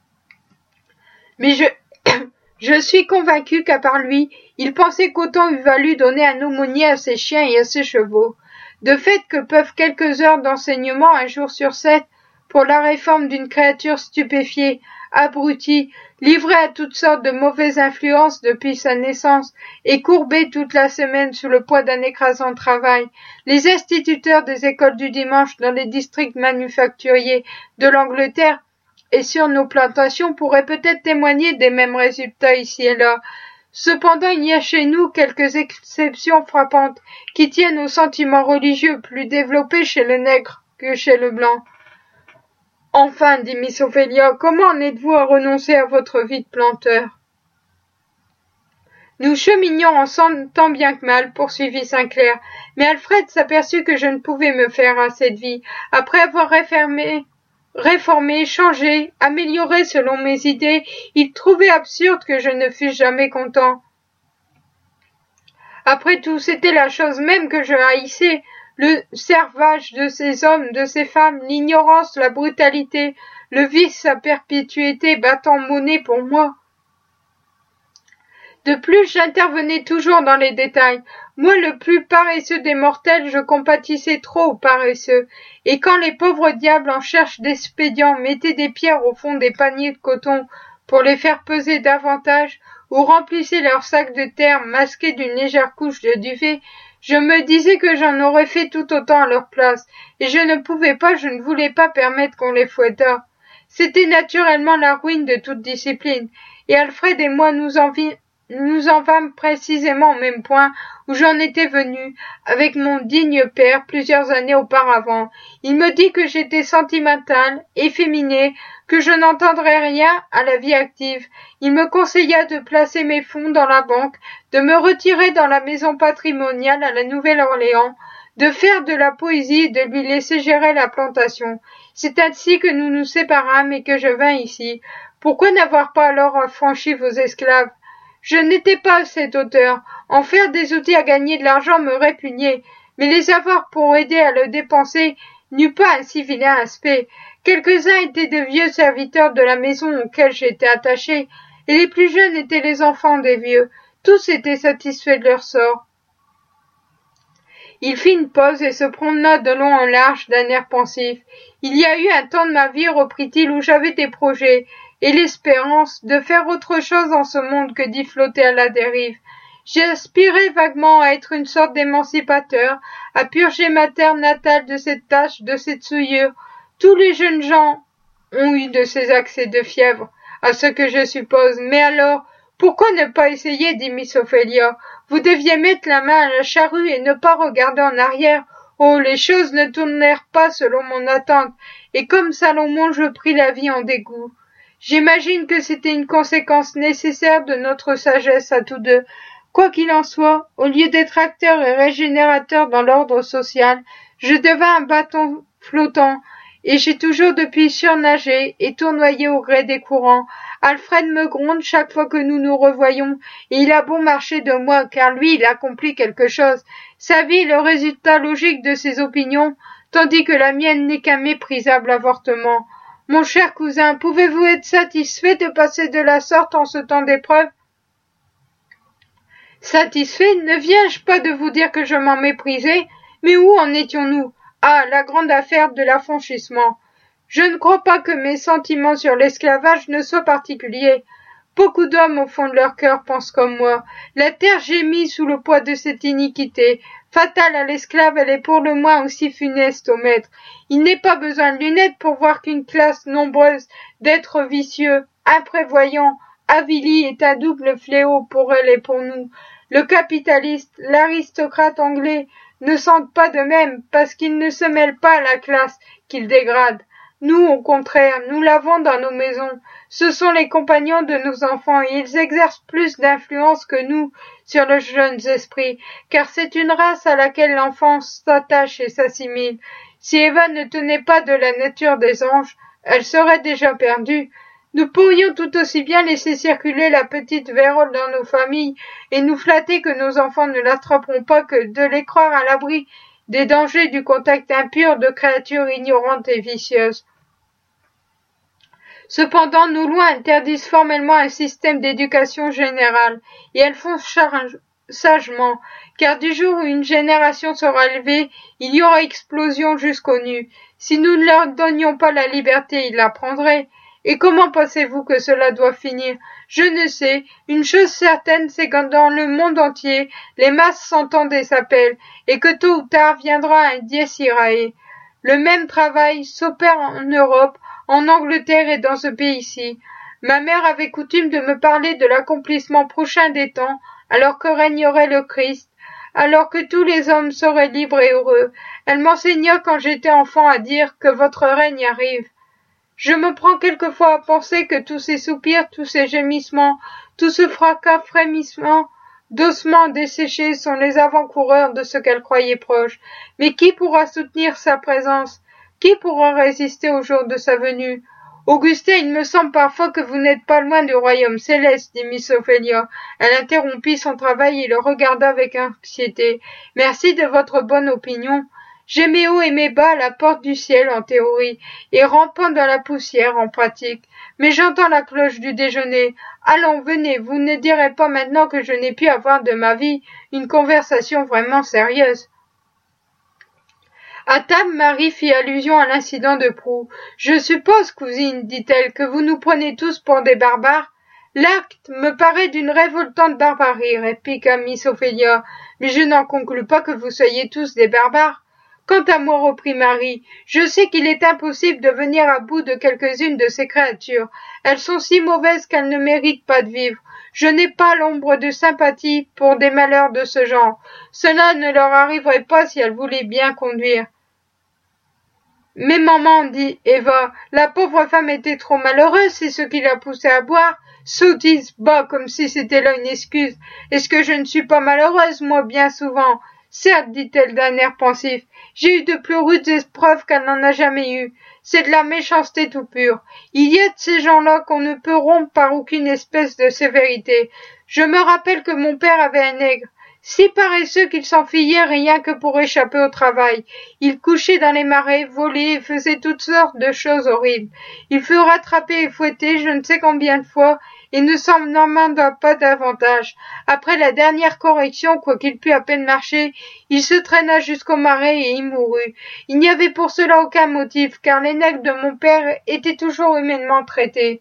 Mais je suis convaincu qu'à part lui, il pensait qu'autant eût valu donner un aumônier à ses chiens et à ses chevaux. De fait que peuvent quelques heures d'enseignement un jour sur 7 pour la réforme d'une créature stupéfiée, abrutie, livrée à toutes sortes de mauvaises influences depuis sa naissance et courbée toute la semaine sous le poids d'un écrasant travail, les instituteurs des écoles du dimanche dans les districts manufacturiers de l'Angleterre et sur nos plantations pourraient peut-être témoigner des mêmes résultats ici et là. Cependant, il y a chez nous quelques exceptions frappantes qui tiennent aux sentiments religieux plus développés chez le nègre que chez le blanc. Enfin, dit Miss Ophélia, comment en êtes-vous à renoncer à votre vie de planteur? Nous cheminions ensemble tant bien que mal, poursuivit Sinclair, mais Alfred s'aperçut que je ne pouvais me faire à cette vie. Après avoir réformé, changé, amélioré selon mes idées, il trouvait absurde que je ne fusse jamais content. Après tout, c'était la chose même que je haïssais, le servage de ces hommes, de ces femmes, l'ignorance, la brutalité, le vice à perpétuité battant monnaie pour moi. De plus, j'intervenais toujours dans les détails. Moi, le plus paresseux des mortels, je compatissais trop aux paresseux, et quand les pauvres diables en cherche d'expédients mettaient des pierres au fond des paniers de coton pour les faire peser davantage, ou remplissaient leurs sacs de terre masqués d'une légère couche de duvet, je me disais que j'en aurais fait tout autant à leur place, et je ne voulais pas permettre qu'on les fouettât. C'était naturellement la ruine de toute discipline, et Alfred et moi nous en vîmes précisément au même point où j'en étais venu, avec mon digne père, plusieurs années auparavant. Il me dit que j'étais sentimentale, efféminée, que je n'entendrais rien à la vie active. Il me conseilla de placer mes fonds dans la banque, de me retirer dans la maison patrimoniale à la Nouvelle-Orléans, de faire de la poésie et de lui laisser gérer la plantation. C'est ainsi que nous nous séparâmes et que je vins ici. Pourquoi n'avoir pas alors affranchi vos esclaves? Je n'étais pas à cette hauteur. En faire des outils à gagner de l'argent me répugnait. mais les avoir pour aider à le dépenser n'eut pas un si vilain aspect. Quelques-uns étaient de vieux serviteurs de la maison auxquels j'étais attaché, et les plus jeunes étaient les enfants des vieux. Tous étaient satisfaits de leur sort. Il fit une pause et se promena de long en large d'un air pensif. Il y a eu un temps de ma vie, reprit-il, où j'avais des projets et l'espérance de faire autre chose dans ce monde que d'y flotter à la dérive. J'ai aspiré vaguement à être une sorte d'émancipateur, à purger ma terre natale de cette tache, de cette souillure. Tous les jeunes gens ont eu de ces accès de fièvre, à ce que je suppose. Mais alors, pourquoi ne pas essayer, dit Miss Ophelia. Vous deviez mettre la main à la charrue et ne pas regarder en arrière. Oh, les choses ne tournèrent pas selon mon attente, et comme Salomon, je pris la vie en dégoût. J'imagine que c'était une conséquence nécessaire de notre sagesse à tous deux. Quoi qu'il en soit, au lieu d'être acteur et régénérateur dans l'ordre social, je devins un bâton flottant, et j'ai toujours depuis surnagé et tournoyé au gré des courants. Alfred me gronde chaque fois que nous nous revoyons, et il a bon marché de moi, car lui, il accomplit quelque chose. Sa vie est le résultat logique de ses opinions, tandis que la mienne n'est qu'un méprisable avortement. Mon cher cousin, pouvez-vous être satisfait de passer de la sorte en ce temps d'épreuve? Satisfait, ne viens-je pas de vous dire que je m'en méprisais? Mais où en étions-nous? Ah, la grande affaire de l'affranchissement. Je ne crois pas que mes sentiments sur l'esclavage ne soient particuliers. Beaucoup d'hommes au fond de leur cœur pensent comme moi. La terre gémit sous le poids de cette iniquité. Fatale à l'esclave, elle est pour le moins aussi funeste au maître. Il n'est pas besoin de lunettes pour voir qu'une classe nombreuse d'êtres vicieux, imprévoyants, avilis est un double fléau pour elle et pour nous. Le capitaliste, l'aristocrate anglais ne sentent pas de même parce qu'ils ne se mêlent pas à la classe qu'ils dégradent. Nous, au contraire, nous l'avons dans nos maisons. Ce sont les compagnons de nos enfants et ils exercent plus d'influence que nous sur les jeunes esprits, car c'est une race à laquelle l'enfance s'attache et s'assimile. Si Eva ne tenait pas de la nature des anges, elle serait déjà perdue. Nous pourrions tout aussi bien laisser circuler la petite vérole dans nos familles et nous flatter que nos enfants ne l'attraperont pas que de les croire à l'abri des dangers du contact impur de créatures ignorantes et vicieuses. Cependant, nos lois interdisent formellement un système d'éducation générale, et elles font sagement, car du jour où une génération sera élevée, il y aura explosion jusqu'aux nues. Si nous ne leur donnions pas la liberté, ils la prendraient. Et comment pensez-vous que cela doit finir? Je ne sais. Une chose certaine, c'est que dans le monde entier, les masses s'entendent et s'appellent, et que tôt ou tard viendra un dies irae. Le même travail s'opère en Europe, en Angleterre et dans ce pays-ci. Ma mère avait coutume de me parler de l'accomplissement prochain des temps, alors que régnerait le Christ, alors que tous les hommes seraient libres et heureux. Elle m'enseigna quand j'étais enfant à dire que votre règne arrive. Je me prends quelquefois à penser que tous ces soupirs, tous ces gémissements, tout ce fracas frémissement d'ossements desséchés sont les avant-coureurs de ce qu'elle croyait proche. Mais qui pourra soutenir sa présence? Qui pourra résister au jour de sa venue? Augustin, il me semble parfois que vous n'êtes pas loin du royaume céleste, dit Miss Ophelia. Elle interrompit son travail et le regarda avec anxiété. Merci de votre bonne opinion. J'ai mes hauts et mes bas à la porte du ciel en théorie, et rampant dans la poussière en pratique. Mais j'entends la cloche du déjeuner. Allons, venez, vous ne direz pas maintenant que je n'ai pu avoir de ma vie une conversation vraiment sérieuse. À table, Marie fit allusion à l'incident de Prou. « Je suppose, cousine, dit-elle, que vous nous prenez tous pour des barbares. » L'acte me paraît d'une révoltante barbarie, répliqua Miss Ophelia, mais je n'en conclus pas que vous soyez tous des barbares. Quant à moi, reprit Marie, je sais qu'il est impossible de venir à bout de quelques-unes de ces créatures. Elles sont si mauvaises qu'elles ne méritent pas de vivre. Je n'ai pas l'ombre de sympathie pour des malheurs de ce genre. Cela ne leur arriverait pas si elles voulaient bien conduire. Mais maman, dit Eva, la pauvre femme était trop malheureuse, c'est ce qui l'a poussée à boire. Sottise, bah, comme si c'était là une excuse. Est-ce que je ne suis pas malheureuse, moi, bien souvent? Certes, dit-elle d'un air pensif, j'ai eu de plus rudes épreuves qu'elle n'en a jamais eues. C'est de la méchanceté tout pure. Il y a de ces gens-là qu'on ne peut rompre par aucune espèce de sévérité. Je me rappelle que mon père avait un nègre. Si paresseux qu'il s'enfuyait rien que pour échapper au travail. Il couchait dans les marais, volait et faisait toutes sortes de choses horribles. Il fut rattrapé et fouetté je ne sais combien de fois, et ne s'en demanda pas davantage. Après la dernière correction, quoiqu'il pût à peine marcher, il se traîna jusqu'au marais et y mourut. Il n'y avait pour cela aucun motif, car les nègres de mon père étaient toujours humainement traités.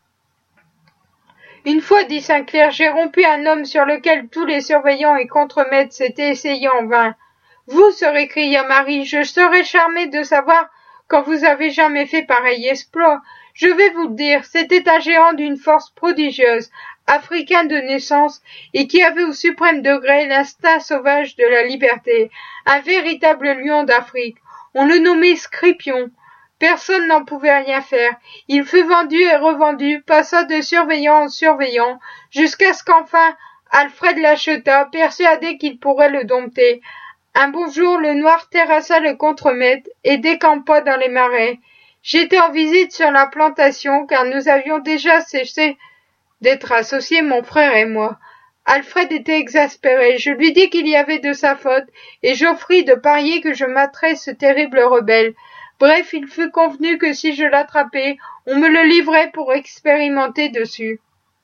Une fois, dit Sainclair, j'ai rompu un homme sur lequel tous les surveillants et contremaîtres s'étaient essayés en vain. Vous, se récria Marie, je serais charmée de savoir quand vous avez jamais fait pareil exploit. Je vais vous le dire, c'était un géant d'une force prodigieuse, africain de naissance, et qui avait au suprême degré l'instinct sauvage de la liberté, un véritable lion d'Afrique. On le nommait Scripion. Personne n'en pouvait rien faire. Il fut vendu et revendu, passa de surveillant en surveillant, jusqu'à ce qu'enfin Alfred l'acheta, persuadé qu'il pourrait le dompter. Un beau jour, le noir terrassa le contremaître et décampa dans les marais. J'étais en visite sur la plantation, car nous avions déjà cessé d'être associés, mon frère et moi. Alfred était exaspéré. Je lui dis qu'il y avait de sa faute, et j'offris de parier que je materais ce terrible rebelle. Bref, il fut convenu que si je l'attrapais, on me le livrait pour expérimenter dessus.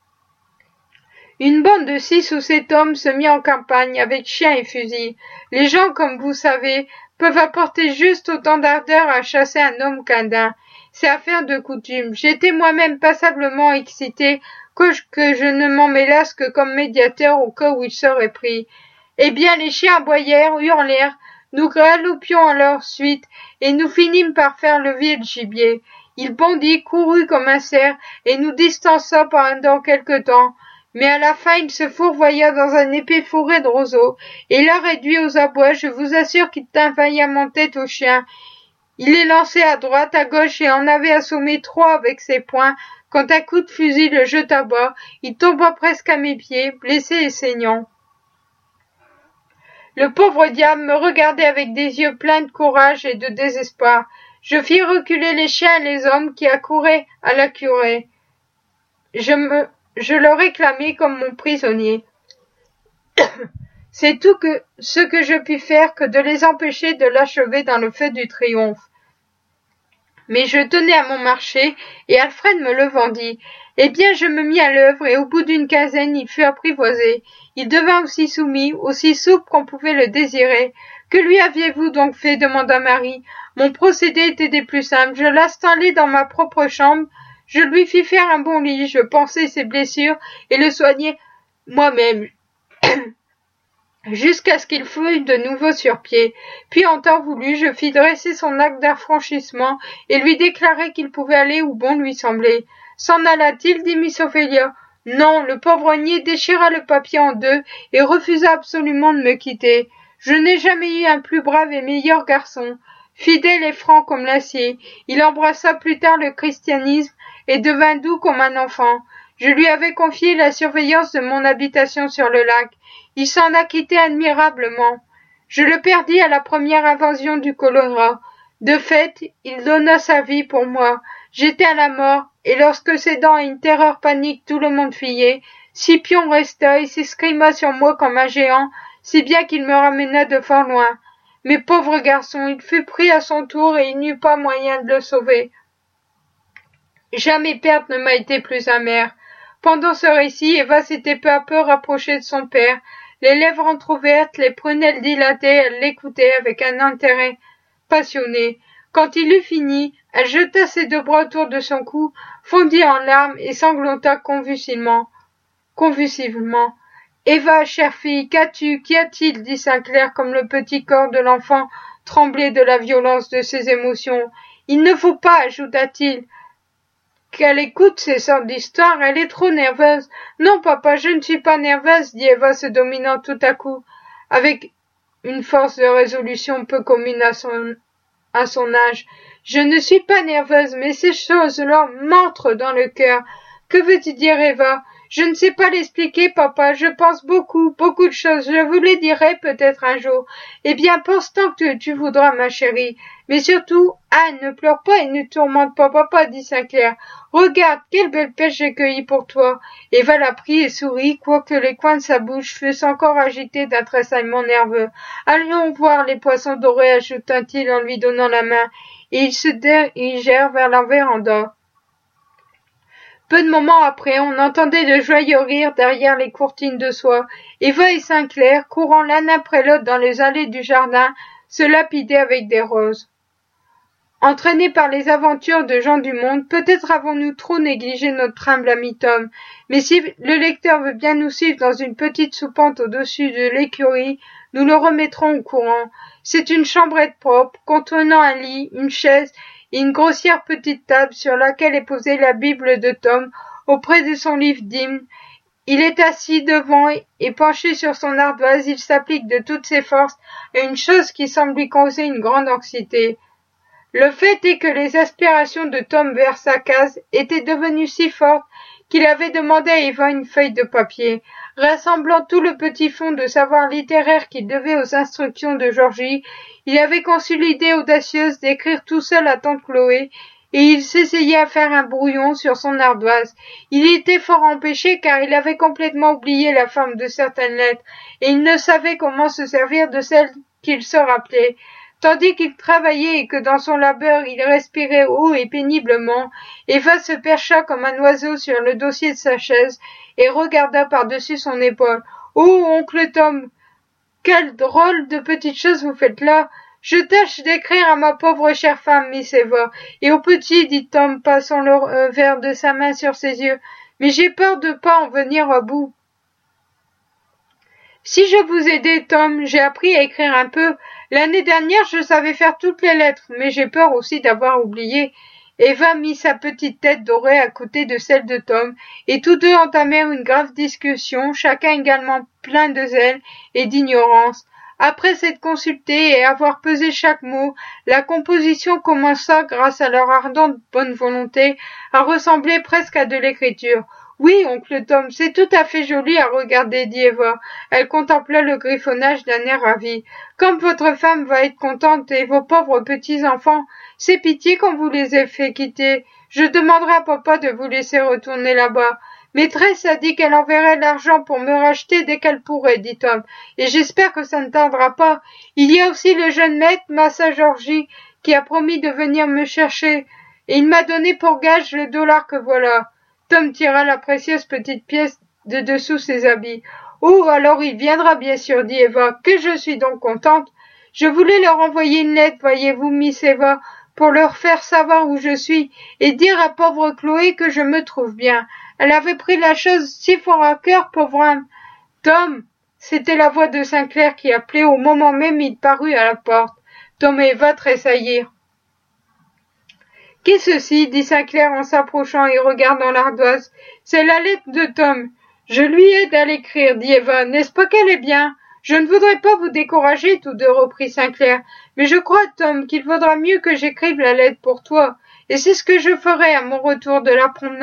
Une bande de 6 ou 7 hommes se mit en campagne avec chiens et fusils. Les gens, comme vous savez, peuvent apporter juste autant d'ardeur à chasser un homme qu'un daim. C'est affaire de coutume. J'étais moi-même passablement excité, que je ne m'en mêlasse que comme médiateur au cas où il serait pris. Eh bien, les chiens aboyèrent, hurlèrent, nous galopions à leur suite, et nous finîmes par faire levier le gibier. Il bondit, courut comme un cerf, et nous distança pendant quelque temps. Mais à la fin, il se fourvoya dans un épais fourré de roseaux, et là réduit aux abois, je vous assure qu'il tint vaillamment tête aux chiens. Il les lançait à droite, à gauche, et en avait assommé 3 avec ses poings, quand un coup de fusil le jeta bas, il tomba presque à mes pieds, blessé et saignant. Le pauvre diable me regardait avec des yeux pleins de courage et de désespoir. Je fis reculer les chiens et les hommes qui accouraient à la curée. Je le réclamai comme mon prisonnier. C'est tout ce que je pus faire que de les empêcher de l'achever dans le feu du triomphe. Mais je tenais à mon marché, et Alfred me le vendit. Eh bien, je me mis à l'œuvre, et au bout d'une quinzaine, il fut apprivoisé. Il devint aussi soumis, aussi souple qu'on pouvait le désirer. Que lui aviez-vous donc fait? Demanda Marie. Mon procédé était des plus simples. Je l'installai dans ma propre chambre. Je lui fis faire un bon lit. Je pansai ses blessures et le soignai moi-même. Jusqu'à ce qu'il fût de nouveau sur pied. Puis, en temps voulu, je fis dresser son acte d'affranchissement et lui déclarai qu'il pouvait aller où bon lui semblait. S'en alla-t-il? Dit Miss Ophélia. Non, le pauvre niais déchira le papier en 2 et refusa absolument de me quitter. Je n'ai jamais eu un plus brave et meilleur garçon. Fidèle et franc comme l'acier, il embrassa plus tard le christianisme et devint doux comme un enfant. Je lui avais confié la surveillance de mon habitation sur le lac. Il s'en acquittait admirablement. Je le perdis à la première invasion du choléra. De fait, il donna sa vie pour moi. J'étais à la mort, et lorsque cédant à une terreur panique tout le monde fuyait, Scipion resta et s'escrima sur moi comme un géant, si bien qu'il me ramena de fort loin. Mais pauvre garçon, il fut pris à son tour et il n'eut pas moyen de le sauver. Jamais perte ne m'a été plus amère. Pendant ce récit, Eva s'était peu à peu rapprochée de son père. Les lèvres entr'ouvertes, les prunelles dilatées, elle l'écoutait avec un intérêt passionné. Quand il eut fini, elle jeta ses 2 bras autour de son cou, fondit en larmes et sanglota convulsivement. Eva, chère fille, qu'as-tu? Qu'y a-t-il? Dit Sainclair, comme le petit corps de l'enfant tremblait de la violence de ses émotions. Il ne faut pas, ajouta-t-il, qu'elle écoute ces sortes d'histoires, elle est trop nerveuse. Non, papa, je ne suis pas nerveuse, dit Eva se dominant tout à coup, avec une force de résolution peu commune à son âge. Je ne suis pas nerveuse, mais ces choses-là m'entrent dans le cœur. Que veux-tu dire, Eva? Je ne sais pas l'expliquer, papa, je pense beaucoup de choses, je vous les dirai peut-être un jour. Eh bien, pense tant que tu voudras, ma chérie. Mais surtout, Anne, ne pleure pas et ne tourmente pas papa, dit Sinclair. Regarde, quelle belle pêche j'ai cueillie pour toi. Eva la prit et sourit, quoique les coins de sa bouche fussent encore agités d'un tressaillement nerveux. Allons voir les poissons dorés, ajouta-t-il en lui donnant la main, et ils se dirigèrent vers la véranda. Peu de moments après, on entendait de joyeux rires derrière les courtines de soie. Eva et Sinclair, courant l'un après l'autre dans les allées du jardin, se lapidaient avec des roses. Entraînés par les aventures de gens du monde, peut-être avons-nous trop négligé notre humble ami Tom, mais si le lecteur veut bien nous suivre dans une petite soupente au-dessus de l'écurie, nous le remettrons au courant. C'est une chambrette propre, contenant un lit, une chaise et une grossière petite table sur laquelle est posée la Bible de Tom auprès de son livre d'hymnes. Il est assis devant et penché sur son ardoise, il s'applique de toutes ses forces à une chose qui semble lui causer une grande anxiété. Le fait est que les aspirations de Tom vers sa case étaient devenues si fortes qu'il avait demandé à Eva une feuille de papier. Rassemblant tout le petit fond de savoir littéraire qu'il devait aux instructions de Georgie, il avait conçu l'idée audacieuse d'écrire tout seul à tante Chloé, et il s'essayait à faire un brouillon sur son ardoise. Il était fort empêché car il avait complètement oublié la forme de certaines lettres, et il ne savait comment se servir de celles qu'il se rappelait. Tandis qu'il travaillait et que dans son labeur il respirait haut et péniblement, Eva se percha comme un oiseau sur le dossier de sa chaise et regarda par-dessus son épaule. « Oh, oncle Tom, quelle drôle de petite chose vous faites là! Je tâche d'écrire à ma pauvre chère femme, Miss Eva, et au petit, dit Tom, passant le verre de sa main sur ses yeux, mais j'ai peur de pas en venir à bout. Si je vous aidais, Tom, j'ai appris à écrire un peu. L'année dernière, je savais faire toutes les lettres, mais j'ai peur aussi d'avoir oublié. » Eva mit sa petite tête dorée à côté de celle de Tom, et tous deux entamèrent une grave discussion, chacun également plein de zèle et d'ignorance. Après s'être consultés et avoir pesé chaque mot, la composition commença, grâce à leur ardente bonne volonté, à ressembler presque à de l'écriture. « Oui, oncle Tom, c'est tout à fait joli à regarder, dit Eva. Elle contempla le griffonnage d'un air ravi. Comme votre femme va être contente et vos pauvres petits-enfants, c'est pitié qu'on vous les ait fait quitter. Je demanderai à papa de vous laisser retourner là-bas. Maîtresse a dit qu'elle enverrait l'argent pour me racheter dès qu'elle pourrait, dit Tom, et j'espère que ça ne tardera pas. Il y a aussi le jeune maître, Massa Georgie, qui a promis de venir me chercher, et il m'a donné pour gage le dollar que voilà. » Tom tira la précieuse petite pièce de dessous ses habits. « Oh, alors il viendra bien sûr, dit Eva, que je suis donc contente. Je voulais leur envoyer une lettre, voyez-vous, Miss Eva, pour leur faire savoir où je suis, et dire à pauvre Chloé que je me trouve bien. Elle avait pris la chose si fort à cœur, pauvre âme. Tom !» C'était la voix de Sinclair qui appelait au moment même il parut à la porte. Tom et Eva tressaillirent. « Qu'est-ce ceci ?» dit Sinclair en s'approchant et regardant l'ardoise. « C'est la lettre de Tom. Je lui aide à l'écrire, dit Eva. N'est-ce pas qu'elle est bien ? Je ne voudrais pas vous décourager, tous deux, reprit Sinclair. Mais je crois, Tom, qu'il vaudra mieux que j'écrive la lettre pour toi. Et c'est ce que je ferai à mon retour de la promenade. »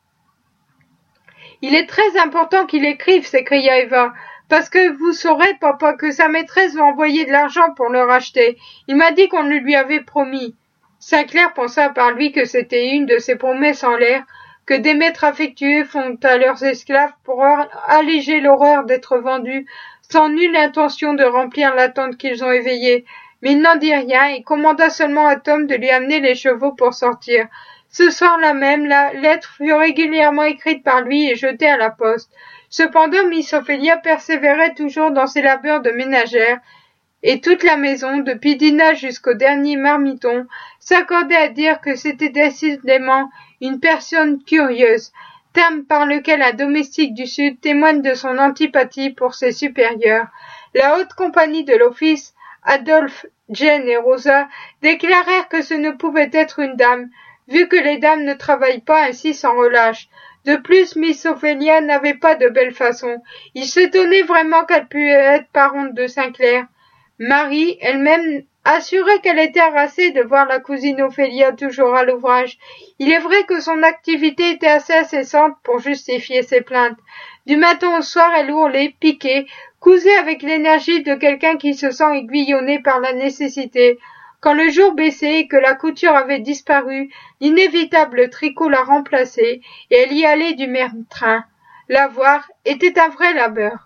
« Il est très important qu'il écrive, s'écria Eva, parce que vous saurez, papa, que sa maîtresse va envoyer de l'argent pour le racheter. Il m'a dit qu'on le lui avait promis. » Sinclair pensa par lui que c'était une de ces promesses en l'air que des maîtres affectueux font à leurs esclaves pour alléger l'horreur d'être vendus, sans nulle intention de remplir l'attente qu'ils ont éveillée. Mais il n'en dit rien et commanda seulement à Tom de lui amener les chevaux pour sortir. Ce soir-là même, la lettre fut régulièrement écrite par lui et jetée à la poste. Cependant, Miss Ophélia persévérait toujours dans ses labeurs de ménagère, et toute la maison, depuis Dinah jusqu'au dernier marmiton, s'accordait à dire que c'était décidément une personne curieuse, terme par lequel un domestique du Sud témoigne de son antipathie pour ses supérieurs. La haute compagnie de l'office, Adolphe, Jane et Rosa, déclarèrent que ce ne pouvait être une dame, vu que les dames ne travaillent pas ainsi sans relâche. De plus, Miss Ophélia n'avait pas de belle façon. Il s'étonnait vraiment qu'elle pût être parente de Sinclair. Marie, elle-même assurée qu'elle était harassée de voir la cousine Ophélia toujours à l'ouvrage. Il est vrai que son activité était assez incessante pour justifier ses plaintes. Du matin au soir, elle hurlait, piquait, cousait avec l'énergie de quelqu'un qui se sent aiguillonné par la nécessité. Quand le jour baissait et que la couture avait disparu, l'inévitable tricot la remplaçait, et elle y allait du même train. La voir était un vrai labeur.